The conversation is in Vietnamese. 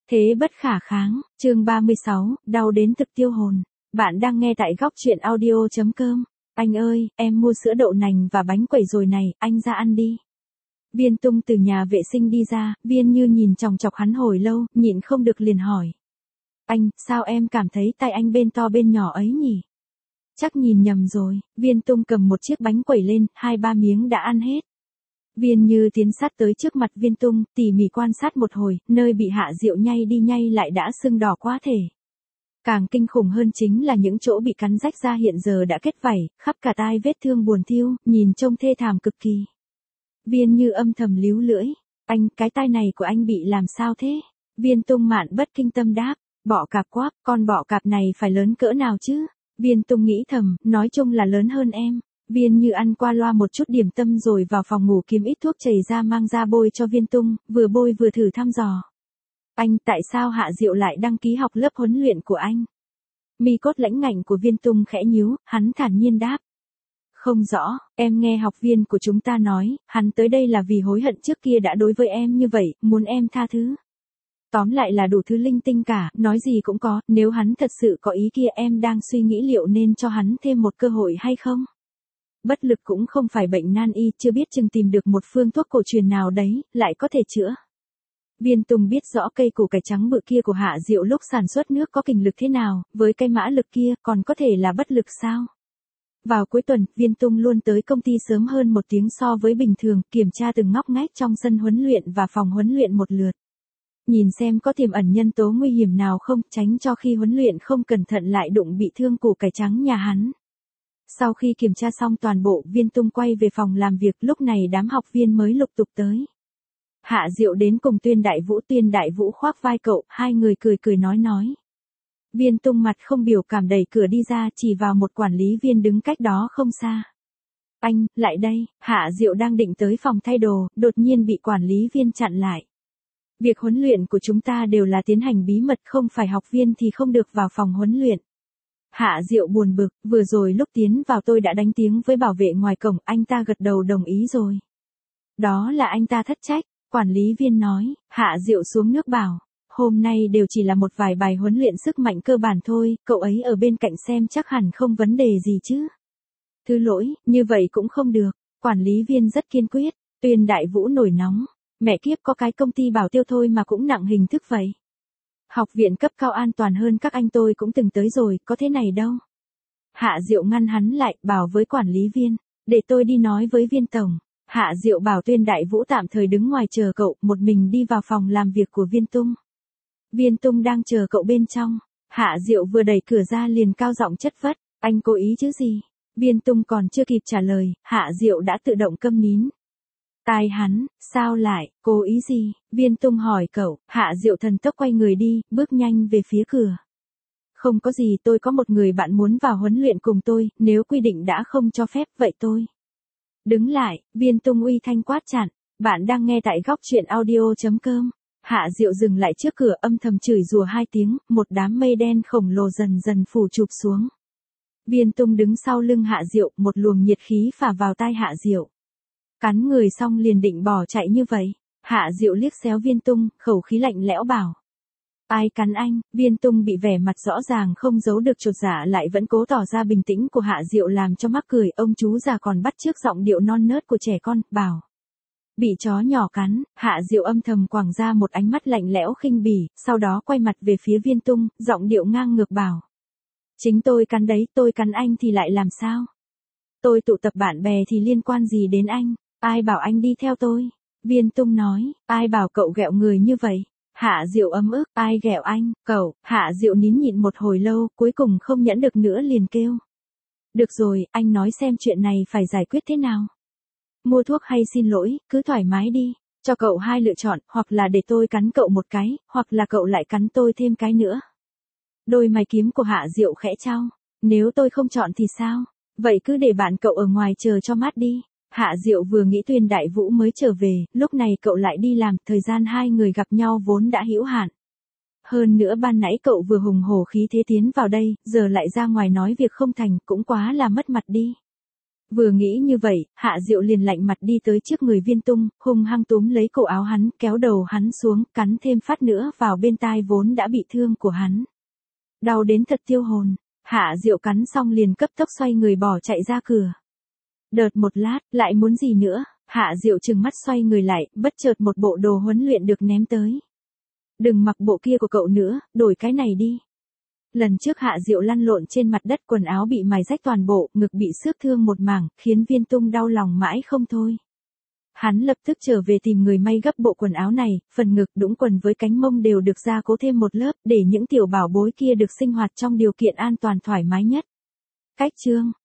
Thế bất khả kháng, chương 36, đau đến thực tiêu hồn. Bạn đang nghe tại góc truyện audio.com. Anh ơi, em mua sữa đậu nành và bánh quẩy rồi này, anh ra ăn đi. Viên Tung từ nhà vệ sinh đi ra, Viên Như nhìn chòng chọc hắn hồi lâu, nhịn không được liền hỏi. Anh, sao em cảm thấy tay anh bên to bên nhỏ ấy nhỉ? Chắc nhìn nhầm rồi, Viên Tung cầm một chiếc bánh quẩy lên, 2-3 miếng đã ăn hết. Viên Như tiến sát tới trước mặt Viên Tung, tỉ mỉ quan sát một hồi, nơi bị Hạ Diệu nhay đi nhay lại đã sưng đỏ quá thể. Càng kinh khủng hơn chính là những chỗ bị cắn rách ra hiện giờ đã kết vảy, khắp cả tai vết thương buồn thiu, nhìn trông thê thảm cực kỳ. Viên Như âm thầm líu lưỡi, anh, cái tai này của anh bị làm sao thế? Viên Tung mạn bất kinh tâm đáp, bọ cạp quáp, con bọ cạp này phải lớn cỡ nào chứ? Viên Tung nghĩ thầm, nói chung là lớn hơn em. Viên Như ăn qua loa một chút điểm tâm rồi vào phòng ngủ kiếm ít thuốc chảy ra mang ra bôi cho Viên Tung, vừa bôi vừa thử thăm dò. Anh, tại sao Hạ Diệu lại đăng ký học lớp huấn luyện của anh? Mi cốt lãnh ngạnh của Viên Tung khẽ nhíu, hắn thản nhiên đáp. Không rõ, em nghe học viên của chúng ta nói, hắn tới đây là vì hối hận trước kia đã đối với em như vậy, muốn em tha thứ. Tóm lại là đủ thứ linh tinh cả, nói gì cũng có, nếu hắn thật sự có ý kia em đang suy nghĩ liệu nên cho hắn thêm một cơ hội hay không? Bất lực cũng không phải bệnh nan y, chưa biết chừng tìm được một phương thuốc cổ truyền nào đấy, lại có thể chữa. Viên Tùng biết rõ cây củ cải trắng bự kia của Hạ Diệu lúc sản xuất nước có kình lực thế nào, với cây mã lực kia còn có thể là bất lực sao? Vào cuối tuần, Viên Tung luôn tới công ty sớm hơn một tiếng so với bình thường, kiểm tra từng ngóc ngách trong sân huấn luyện và phòng huấn luyện một lượt. Nhìn xem có tiềm ẩn nhân tố nguy hiểm nào không, tránh cho khi huấn luyện không cẩn thận lại đụng bị thương củ cải trắng nhà hắn. Sau khi kiểm tra xong toàn bộ, Viên Tung quay về phòng làm việc, lúc này đám học viên mới lục tục tới. Hạ Diệu đến cùng Tuyên Đại Vũ khoác vai cậu, hai người cười cười nói. Viên Tung mặt không biểu cảm đẩy cửa đi ra, chỉ vào một quản lý viên đứng cách đó không xa. Anh, lại đây. Hạ Diệu đang định tới phòng thay đồ, đột nhiên bị quản lý viên chặn lại. Việc huấn luyện của chúng ta đều là tiến hành bí mật, không phải học viên thì không được vào phòng huấn luyện. Hạ Diệu buồn bực, vừa rồi lúc tiến vào tôi đã đánh tiếng với bảo vệ ngoài cổng, anh ta gật đầu đồng ý rồi. Đó là anh ta thất trách, quản lý viên nói. Hạ Diệu xuống nước bảo, hôm nay đều chỉ là một vài bài huấn luyện sức mạnh cơ bản thôi, cậu ấy ở bên cạnh xem chắc hẳn không vấn đề gì chứ. Thứ lỗi, như vậy cũng không được, quản lý viên rất kiên quyết. Tuyên Đại Vũ nổi nóng, mẹ kiếp, có cái công ty bảo tiêu thôi mà cũng nặng hình thức vậy. Học viện cấp cao an toàn hơn các anh tôi cũng từng tới rồi, có thế này đâu. Hạ Diệu ngăn hắn lại, bảo với quản lý viên, để tôi đi nói với Viên tổng. Hạ Diệu bảo Tuyên Đại Vũ tạm thời đứng ngoài chờ cậu, một mình đi vào phòng làm việc của Viên Tung. Viên Tung đang chờ cậu bên trong. Hạ Diệu vừa đẩy cửa ra liền cao giọng chất vấn, anh cố ý chứ gì? Viên Tung còn chưa kịp trả lời, Hạ Diệu đã tự động câm nín. Tai hắn, sao lại, cố ý gì? Viên Tung hỏi cậu. Hạ Diệu thần tốc quay người đi, bước nhanh về phía cửa. Không có gì, tôi có một người bạn muốn vào huấn luyện cùng tôi, nếu quy định đã không cho phép vậy tôi. Đứng lại, Viên Tung uy thanh quát chặn. Bạn đang nghe tại góc truyện audio.com. Hạ Diệu dừng lại trước cửa, âm thầm chửi rủa 2 tiếng, một đám mây đen khổng lồ dần dần phủ chụp xuống. Viên Tung đứng sau lưng Hạ Diệu, một luồng nhiệt khí phả vào tai Hạ Diệu. Cắn người xong liền định bỏ chạy như vậy. Hạ Diệu liếc xéo Viên Tung, khẩu khí lạnh lẽo bảo. Ai cắn anh? Viên Tung bị vẻ mặt rõ ràng không giấu được chột dạ lại vẫn cố tỏ ra bình tĩnh của Hạ Diệu làm cho mắc cười, ông chú già còn bắt chước giọng điệu non nớt của trẻ con, bảo. Bị chó nhỏ cắn. Hạ Diệu âm thầm quẳng ra một ánh mắt lạnh lẽo khinh bỉ, sau đó quay mặt về phía Viên Tung, giọng điệu ngang ngược bảo. Chính tôi cắn đấy, tôi cắn anh thì lại làm sao? Tôi tụ tập bạn bè thì liên quan gì đến anh? Ai bảo anh đi theo tôi? Viên Tung nói, ai bảo cậu ghẹo người như vậy? Hạ Diệu ấm ức, ai ghẹo anh, cậu? Hạ Diệu nín nhịn một hồi lâu, cuối cùng không nhẫn được nữa liền kêu. Được rồi, anh nói xem chuyện này phải giải quyết thế nào? Mua thuốc hay xin lỗi, cứ thoải mái đi. Cho cậu 2 lựa chọn, hoặc là để tôi cắn cậu một cái, hoặc là cậu lại cắn tôi thêm cái nữa. Đôi mày kiếm của Hạ Diệu khẽ chau. Nếu tôi không chọn thì sao? Vậy cứ để bạn cậu ở ngoài chờ cho mát đi. Hạ Diệu vừa nghĩ Tuyên Đại Vũ mới trở về, lúc này cậu lại đi làm, thời gian hai người gặp nhau vốn đã hữu hạn. Hơn nữa ban nãy cậu vừa hùng hổ khí thế tiến vào đây, giờ lại ra ngoài nói việc không thành, cũng quá là mất mặt đi. Vừa nghĩ như vậy, Hạ Diệu liền lạnh mặt đi tới trước người Viên Tung, hung hăng túm lấy cổ áo hắn, kéo đầu hắn xuống, cắn thêm phát nữa vào bên tai vốn đã bị thương của hắn. Đau đến thật tiêu hồn, Hạ Diệu cắn xong liền cấp tốc xoay người bỏ chạy ra cửa. Đợt một lát, lại muốn gì nữa, Hạ Diệu trừng mắt xoay người lại, bất chợt một bộ đồ huấn luyện được ném tới. Đừng mặc bộ kia của cậu nữa, đổi cái này đi. Lần trước Hạ Diệu lăn lộn trên mặt đất, quần áo bị mài rách toàn bộ, ngực bị xước thương một mảng, khiến Viên Tung đau lòng mãi không thôi. Hắn lập tức trở về tìm người may gấp bộ quần áo này, phần ngực đũng quần với cánh mông đều được gia cố thêm một lớp, để những tiểu bảo bối kia được sinh hoạt trong điều kiện an toàn thoải mái nhất. Cách chương